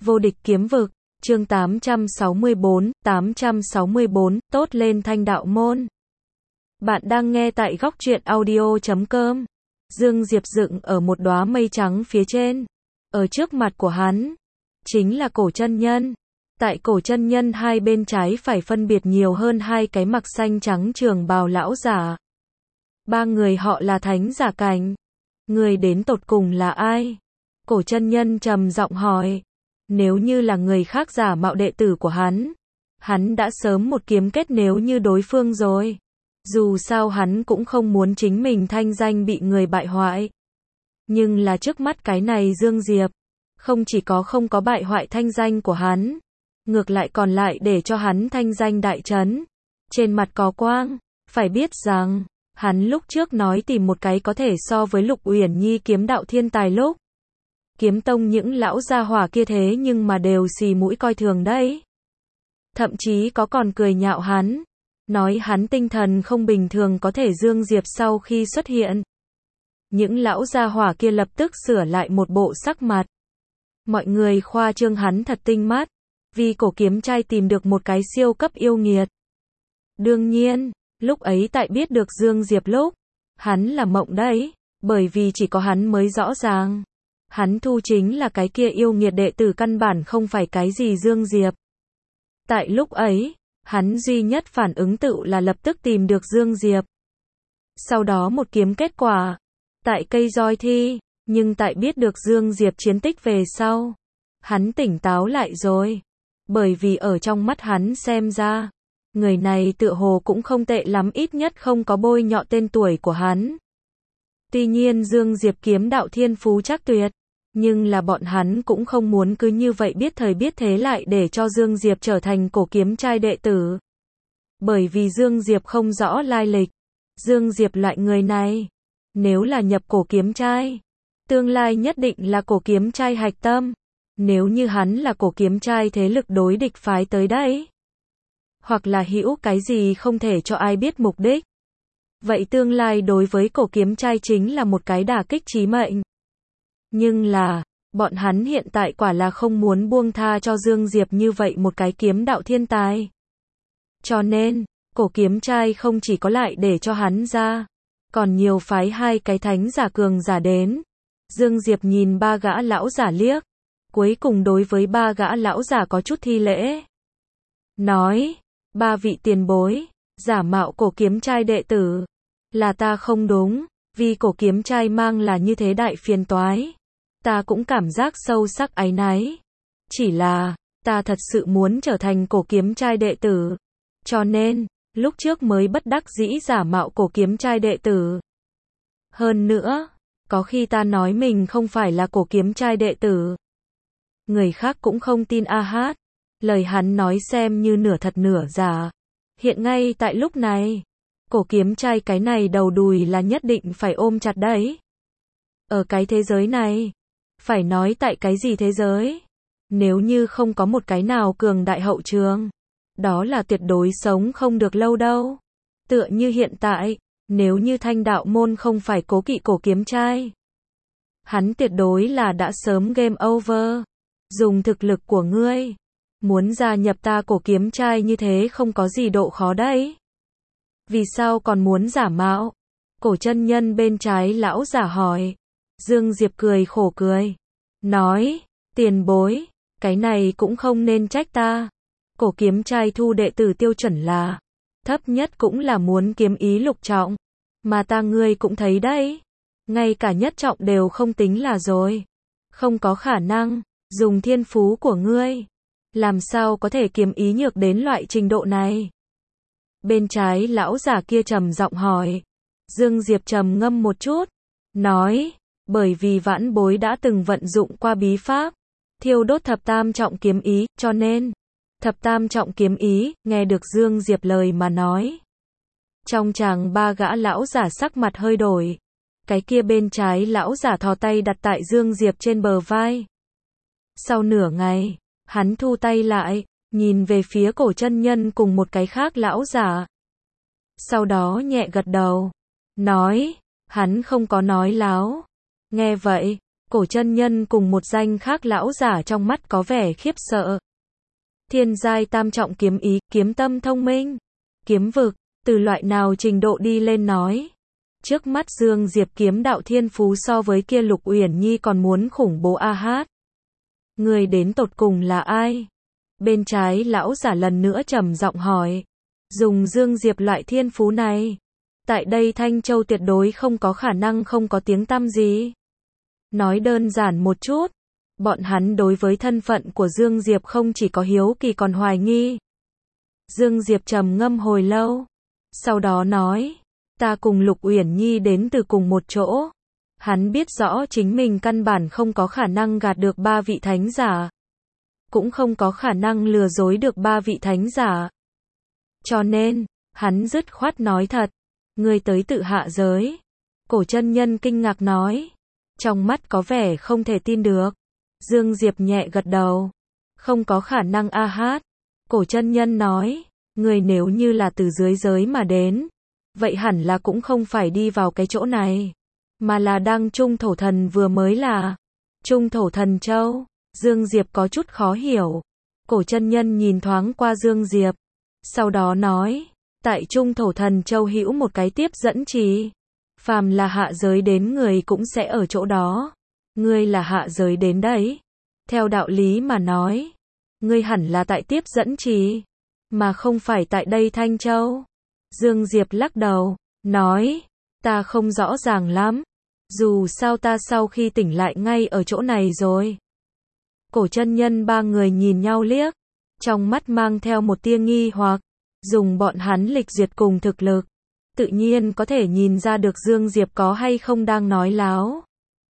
Vô địch kiếm vực, chương 864, tốt lên thanh đạo môn. Bạn đang nghe tại góc truyện audio.com. Dương Diệp dựng ở một đóa mây trắng phía trên. Ở trước mặt của hắn, chính là Cổ Chân Nhân. Tại Cổ Chân Nhân hai bên trái phải phân biệt nhiều hơn hai cái mặc xanh trắng trường bào lão giả. Ba người họ là thánh giả cảnh. Người đến tột cùng là ai? Cổ Chân Nhân trầm giọng hỏi. Nếu như là người khác giả mạo đệ tử của hắn đã sớm một kiếm kết nếu như đối phương rồi. Dù sao hắn cũng không muốn chính mình thanh danh bị người bại hoại. Nhưng là trước mắt cái này Dương Diệp, không chỉ không có bại hoại thanh danh của hắn, ngược lại còn lại để cho hắn thanh danh đại chấn. Trên mặt có quang, phải biết rằng, hắn lúc trước nói tìm một cái có thể so với Lục Uyển Nhi kiếm đạo thiên tài lúc. Kiếm tông những lão gia hỏa kia thế nhưng mà đều xì mũi coi thường đấy. Thậm chí còn cười nhạo hắn, nói hắn tinh thần không bình thường có thể Dương Diệp sau khi xuất hiện. Những lão gia hỏa kia lập tức sửa lại một bộ sắc mặt. Mọi người khoa trương hắn thật tinh mắt, vì Cổ kiếm trai tìm được một cái siêu cấp yêu nghiệt. Đương nhiên, lúc ấy tại biết được Dương Diệp lúc, hắn là mộng đấy, bởi vì chỉ có hắn mới rõ ràng. Hắn thu chính là cái kia yêu nghiệt đệ tử căn bản không phải cái gì Dương Diệp. Tại lúc ấy, hắn duy nhất phản ứng tự là lập tức tìm được Dương Diệp. Sau đó một kiếm kết quả, tại cây roi thi, nhưng tại biết được Dương Diệp chiến tích về sau, hắn tỉnh táo lại rồi. Bởi vì ở trong mắt hắn xem ra, người này tựa hồ cũng không tệ lắm, ít nhất không có bôi nhọ tên tuổi của hắn. Tuy nhiên Dương Diệp kiếm đạo thiên phú chắc tuyệt, nhưng là bọn hắn cũng không muốn cứ như vậy biết thời biết thế lại để cho Dương Diệp trở thành Cổ kiếm trai đệ tử. Bởi vì Dương Diệp không rõ lai lịch. Dương Diệp loại người này, nếu là nhập Cổ kiếm trai, tương lai nhất định là Cổ kiếm trai hạch tâm. Nếu như hắn là Cổ kiếm trai thế lực đối địch phái tới đấy, hoặc là hữu cái gì không thể cho ai biết mục đích, vậy tương lai đối với Cổ kiếm trai chính là một cái đả kích chí mệnh. Nhưng là, bọn hắn hiện tại quả là không muốn buông tha cho Dương Diệp như vậy một cái kiếm đạo thiên tài. Cho nên, Cổ kiếm trai không chỉ có lại để cho hắn ra, còn nhiều phái hai cái thánh giả cường giả đến. Dương Diệp nhìn ba gã lão giả liếc, cuối cùng đối với ba gã lão giả có chút thi lễ. Nói, ba vị tiền bối, giả mạo Cổ kiếm trai đệ tử, là ta không đúng, vì Cổ kiếm trai mang là như thế đại phiền toái. Ta cũng cảm giác sâu sắc áy náy. Chỉ là, ta thật sự muốn trở thành Cổ kiếm trai đệ tử. Cho nên, lúc trước mới bất đắc dĩ giả mạo Cổ kiếm trai đệ tử. Hơn nữa, có khi ta nói mình không phải là Cổ kiếm trai đệ tử, người khác cũng không tin a hát. Lời hắn nói xem như nửa thật nửa giả. Hiện ngay tại lúc này, Cổ kiếm trai cái này đầu đùi là nhất định phải ôm chặt đấy. Ở cái thế giới này, phải nói tại cái gì thế giới, nếu như không có một cái nào cường đại hậu trường, đó là tuyệt đối sống không được lâu đâu. Tựa như hiện tại, nếu như thanh đạo môn không phải cố kỵ Cổ kiếm trai, hắn tuyệt đối là đã sớm game over. Dùng thực lực của ngươi, muốn gia nhập ta Cổ kiếm trai như thế không có gì độ khó đấy. Vì sao còn muốn giả mạo? Cổ Chân Nhân bên trái lão giả hỏi. Dương Diệp cười khổ cười, nói, tiền bối, cái này cũng không nên trách ta. Cổ kiếm trai thu đệ tử tiêu chuẩn là, thấp nhất cũng là muốn kiếm ý lục trọng, mà ta ngươi cũng thấy đấy, ngay cả nhất trọng đều không tính là rồi. Không có khả năng, dùng thiên phú của ngươi, làm sao có thể kiếm ý nhược đến loại trình độ này? Bên trái lão giả kia trầm giọng hỏi. Dương Diệp trầm ngâm một chút, nói, bởi vì vãn bối đã từng vận dụng qua bí pháp thiêu đốt thập tam trọng kiếm ý, cho nên thập tam trọng kiếm ý. Nghe được Dương Diệp lời mà nói, trong tràng ba gã lão giả sắc mặt hơi đổi. Cái kia bên trái lão giả thò tay đặt tại Dương Diệp trên bờ vai. Sau nửa ngày, hắn thu tay lại, nhìn về phía Cổ Chân Nhân cùng một cái khác lão giả. Sau đó nhẹ gật đầu, nói, hắn không có nói láo. Nghe vậy, Cổ chân nhân cùng một danh khác lão giả trong mắt có vẻ khiếp sợ. Thiên giai tam trọng kiếm ý, kiếm tâm thông minh, kiếm vực, từ loại nào trình độ đi lên nói. Trước mắt Dương Diệp kiếm đạo thiên phú so với kia Lục Uyển Nhi còn muốn khủng bố a hát. Người đến tột cùng là ai? Bên trái lão giả lần nữa trầm giọng hỏi. Dùng Dương Diệp loại thiên phú này, tại đây Thanh Châu tuyệt đối không có khả năng không có tiếng tăm gì. Nói đơn giản một chút, bọn hắn đối với thân phận của Dương Diệp không chỉ có hiếu kỳ còn hoài nghi. Dương Diệp trầm ngâm hồi lâu, sau đó nói, ta cùng Lục Uyển Nhi đến từ cùng một chỗ. Hắn biết rõ chính mình căn bản không có khả năng gạt được ba vị thánh giả, cũng không có khả năng lừa dối được ba vị thánh giả. Cho nên, hắn dứt khoát nói thật, ngươi tới tự hạ giới. Cổ chân nhân kinh ngạc nói, trong mắt có vẻ không thể tin được. Dương Diệp nhẹ gật đầu, không có khả năng a hát. Cổ chân nhân nói, ngươi nếu như là từ dưới giới mà đến, vậy hẳn là cũng không phải đi vào cái chỗ này, mà là đang Trung Thổ Thần vừa mới là. Trung Thổ Thần Châu. Dương Diệp có chút khó hiểu. Cổ chân nhân nhìn thoáng qua Dương Diệp, sau đó nói, tại Trung Thổ Thần Châu hữu một cái tiếp dẫn trì. Phàm là hạ giới đến người cũng sẽ ở chỗ đó. Ngươi là hạ giới đến đấy. Theo đạo lý mà nói, ngươi hẳn là tại tiếp dẫn trì, mà không phải tại đây Thanh Châu. Dương Diệp lắc đầu, nói, ta không rõ ràng lắm. Dù sao ta sau khi tỉnh lại ngay ở chỗ này rồi. Cổ chân nhân ba người nhìn nhau liếc, trong mắt mang theo một tia nghi hoặc, dùng bọn hắn lịch duyệt cùng thực lực, tự nhiên có thể nhìn ra được Dương Diệp có hay không đang nói láo.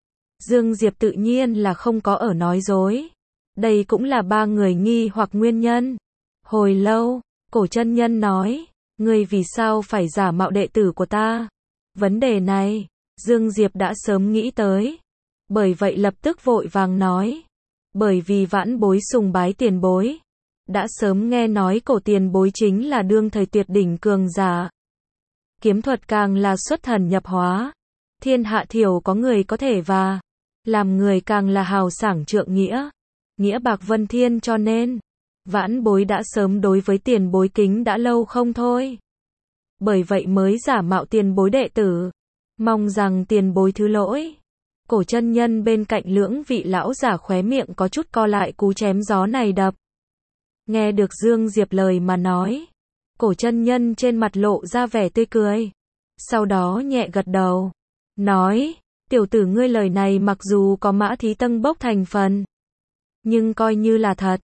Dương Diệp tự nhiên là không có ở nói dối. Đây cũng là ba người nghi hoặc nguyên nhân. Hồi lâu, cổ chân nhân nói, ngươi vì sao phải giả mạo đệ tử của ta? Vấn đề này, Dương Diệp đã sớm nghĩ tới. Bởi vậy lập tức vội vàng nói, bởi vì vãn bối sùng bái tiền bối. Đã sớm nghe nói cổ tiền bối chính là đương thời tuyệt đỉnh cường giả. Kiếm thuật càng là xuất thần nhập hóa. Thiên hạ thiểu có người có thể và làm người càng là hào sảng trượng nghĩa. Nghĩa bạc vân thiên cho nên, vãn bối đã sớm đối với tiền bối kính đã lâu không thôi. Bởi vậy mới giả mạo tiền bối đệ tử. Mong rằng tiền bối thứ lỗi. Cổ chân nhân bên cạnh lưỡng vị lão giả khóe miệng có chút co lại cú chém gió này đập. Nghe được Dương Diệp lời mà nói, cổ chân nhân trên mặt lộ ra vẻ tươi cười. Sau đó nhẹ gật đầu, nói, tiểu tử ngươi lời này mặc dù có mã thí tân bốc thành phần, nhưng coi như là thật.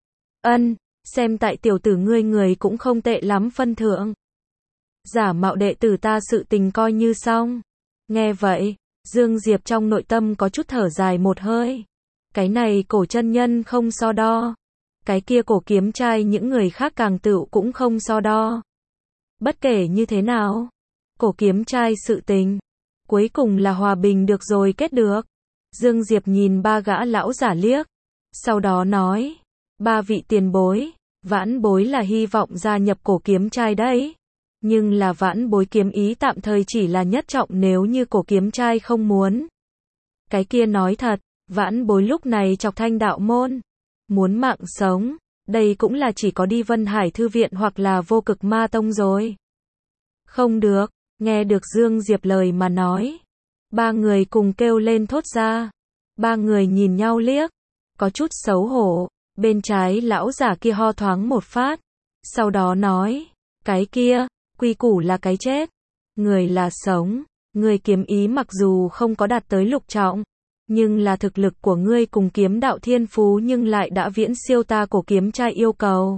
Xem tại tiểu tử ngươi người cũng không tệ lắm phân thượng. Giả mạo đệ tử ta sự tình coi như xong. Nghe vậy, Dương Diệp trong nội tâm có chút thở dài một hơi. Cái này cổ chân nhân không so đo. Cái kia cổ kiếm trai những người khác càng tựu cũng không so đo. Bất kể như thế nào, cổ kiếm trai sự tình, cuối cùng là hòa bình được rồi kết được. Dương Diệp nhìn ba gã lão giả liếc, sau đó nói, ba vị tiền bối, vãn bối là hy vọng gia nhập cổ kiếm trai đấy. Nhưng là vãn bối kiếm ý tạm thời chỉ là nhất trọng nếu như cổ kiếm trai không muốn. Cái kia nói thật, vãn bối lúc này chọc Thanh đạo môn. Muốn mạng sống, đây cũng là chỉ có đi Vân Hải Thư viện hoặc là Vô Cực Ma Tông rồi. Không được, nghe được Dương Diệp lời mà nói. Ba người cùng kêu lên thốt ra. Ba người nhìn nhau liếc, có chút xấu hổ. Bên trái lão giả kia ho thoáng một phát, sau đó nói, cái kia, quy củ là cái chết, người là sống. Người kiếm ý mặc dù không có đạt tới lục trọng, nhưng là thực lực của ngươi cùng kiếm đạo thiên phú nhưng lại đã viễn siêu ta cổ kiếm trai yêu cầu.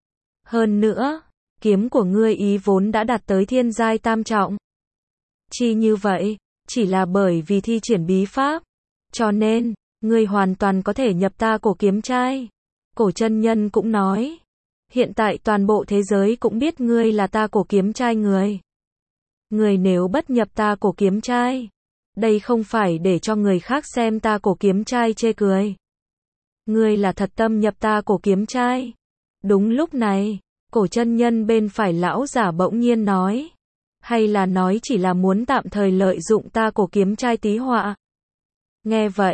Hơn nữa, kiếm của ngươi ý vốn đã đạt tới thiên giai tam trọng. Chi như vậy, chỉ là bởi vì thi triển bí pháp, cho nên, ngươi hoàn toàn có thể nhập ta cổ kiếm trai. Cổ chân nhân cũng nói, hiện tại toàn bộ thế giới cũng biết ngươi là ta cổ kiếm trai người. Ngươi nếu bất nhập ta cổ kiếm trai, đây không phải để cho người khác xem ta cổ kiếm trai chê cười. Ngươi là thật tâm nhập ta cổ kiếm trai. Đúng lúc này, cổ chân nhân bên phải lão giả bỗng nhiên nói, hay là nói chỉ là muốn tạm thời lợi dụng ta cổ kiếm trai tí họa. Nghe vậy,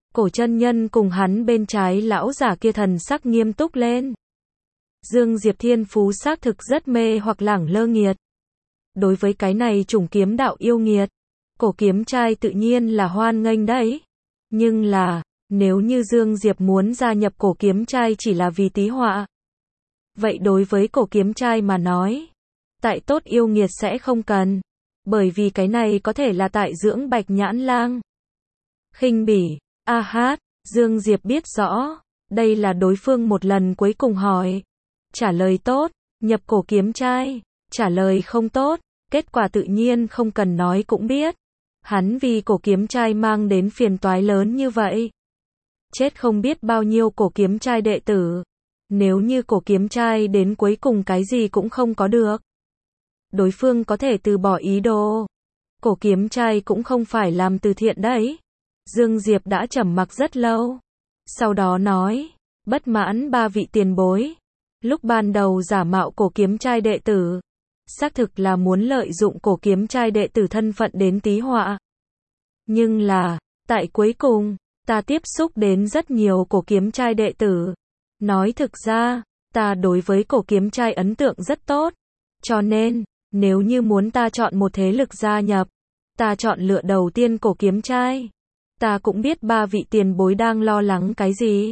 Cổ chân nhân cùng hắn bên trái lão giả kia thần sắc nghiêm túc lên. Dương Diệp thiên phú xác thực rất mê hoặc lẳng lơ nghiệt. Đối với cái này chủng kiếm đạo yêu nghiệt, cổ kiếm trai tự nhiên là hoan nghênh đấy. Nhưng là, nếu như Dương Diệp muốn gia nhập cổ kiếm trai chỉ là vì tí họa, vậy đối với cổ kiếm trai mà nói, tại tốt yêu nghiệt sẽ không cần. Bởi vì cái này có thể là tại dưỡng Bạch Nhãn Lang. Khinh bỉ, a hát, Dương Diệp biết rõ, đây là đối phương một lần cuối cùng hỏi. Trả lời tốt, nhập cổ kiếm trai, trả lời không tốt, kết quả tự nhiên không cần nói cũng biết. Hắn vì cổ kiếm trai mang đến phiền toái lớn như vậy. Chết không biết bao nhiêu cổ kiếm trai đệ tử. Nếu như cổ kiếm trai đến cuối cùng cái gì cũng không có được, đối phương có thể từ bỏ ý đồ. Cổ kiếm trai cũng không phải làm từ thiện đấy. Dương Diệp đã trầm mặc rất lâu. Sau đó nói, bất mãn ba vị tiền bối. Lúc ban đầu giả mạo cổ kiếm trai đệ tử, xác thực là muốn lợi dụng cổ kiếm trai đệ tử thân phận đến tí họa. Nhưng là, tại cuối cùng, ta tiếp xúc đến rất nhiều cổ kiếm trai đệ tử. Nói thực ra, ta đối với cổ kiếm trai ấn tượng rất tốt. Cho nên, nếu như muốn ta chọn một thế lực gia nhập, ta chọn lựa đầu tiên cổ kiếm trai. Ta cũng biết ba vị tiền bối đang lo lắng cái gì.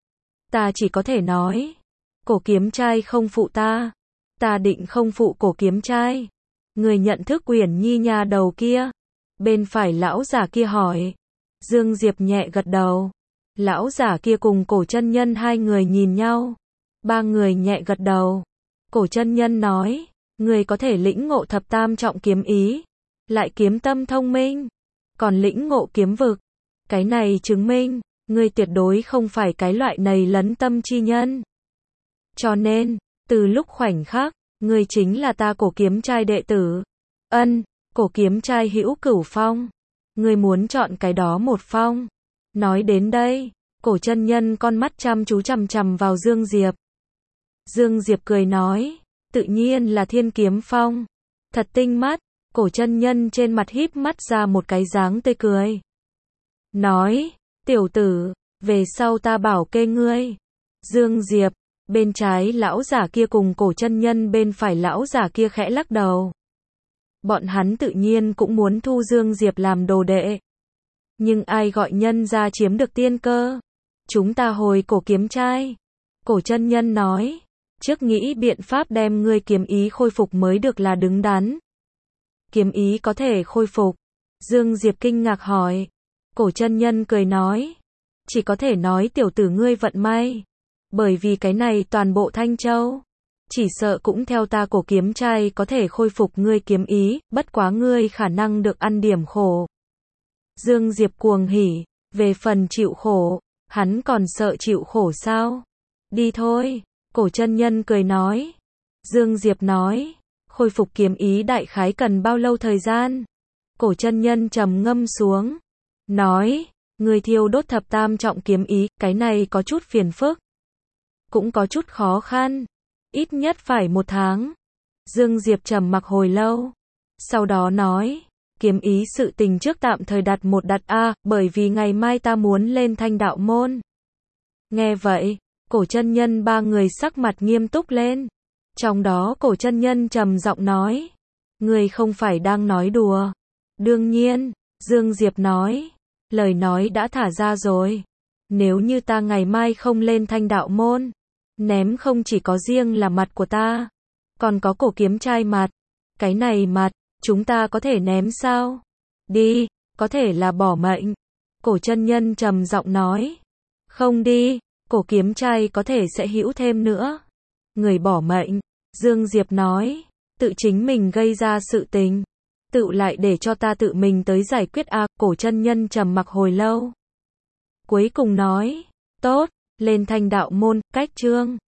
Ta chỉ có thể nói, cổ kiếm trai không phụ ta. Ta định không phụ cổ kiếm trai. Người nhận thức Uyển Nhi nhà đầu kia. Bên phải lão giả kia hỏi. Dương Diệp nhẹ gật đầu. Lão giả kia cùng cổ chân nhân hai người nhìn nhau. Ba người nhẹ gật đầu. Cổ chân nhân nói, người có thể lĩnh ngộ thập tam trọng kiếm ý, lại kiếm tâm thông minh, còn lĩnh ngộ kiếm vực. Cái này chứng minh, ngươi tuyệt đối không phải cái loại này lấn tâm chi nhân. Cho nên, từ lúc khoảnh khắc, ngươi chính là ta cổ kiếm trai đệ tử. Ân, cổ kiếm trai hữu cửu phong. Ngươi muốn chọn cái đó một phong. Nói đến đây, cổ chân nhân con mắt chăm chú chằm chằm vào Dương Diệp. Dương Diệp cười nói, tự nhiên là Thiên Kiếm Phong. Thật tinh mắt, cổ chân nhân trên mặt híp mắt ra một cái dáng tươi cười. Nói, tiểu tử, về sau ta bảo kê ngươi. Dương Diệp, bên trái lão giả kia cùng cổ chân nhân bên phải lão giả kia khẽ lắc đầu. Bọn hắn tự nhiên cũng muốn thu Dương Diệp làm đồ đệ. Nhưng ai gọi nhân ra chiếm được tiên cơ? Chúng ta hồi cổ kiếm trai. Cổ chân nhân nói, trước nghĩ biện pháp đem ngươi kiếm ý khôi phục mới được là đứng đắn. Kiếm ý có thể khôi phục? Dương Diệp kinh ngạc hỏi. Cổ chân nhân cười nói, chỉ có thể nói tiểu tử ngươi vận may. Bởi vì cái này toàn bộ Thanh Châu, chỉ sợ cũng theo ta cổ kiếm trai có thể khôi phục ngươi kiếm ý, bất quá ngươi khả năng được ăn điểm khổ. Dương Diệp cuồng hỉ, về phần chịu khổ, hắn còn sợ chịu khổ sao? Đi thôi, cổ chân nhân cười nói. Dương Diệp nói, khôi phục kiếm ý đại khái cần bao lâu thời gian? Cổ chân nhân trầm ngâm xuống, nói, người thiêu đốt thập tam trọng kiếm ý, cái này có chút phiền phức, cũng có chút khó khăn, ít nhất phải 1 tháng. Dương Diệp trầm mặc hồi lâu, sau đó nói, kiếm ý sự tình trước tạm thời đặt một đặt a, bởi vì ngày mai ta muốn lên Thanh Đạo Môn. Nghe vậy, cổ chân nhân ba người sắc mặt nghiêm túc lên. Trong đó cổ chân nhân trầm giọng nói, người không phải đang nói đùa. Đương nhiên, Dương Diệp nói, lời nói đã thả ra rồi. Nếu như ta ngày mai không lên Thanh Đạo Môn, ném không chỉ có riêng là mặt của ta, còn có cổ kiếm trai mặt. Cái này mặt, chúng ta có thể ném sao? Đi, có thể là bỏ mệnh. Cổ chân nhân trầm giọng nói, không đi, cổ kiếm trai có thể sẽ hữu thêm nữa. Người bỏ mệnh, Dương Diệp nói, tự chính mình gây ra sự tình, tự lại để cho ta tự mình tới giải quyết a. Cổ chân nhân trầm mặc hồi lâu, cuối cùng nói, tốt, lên Thanh Đạo Môn, cách chương.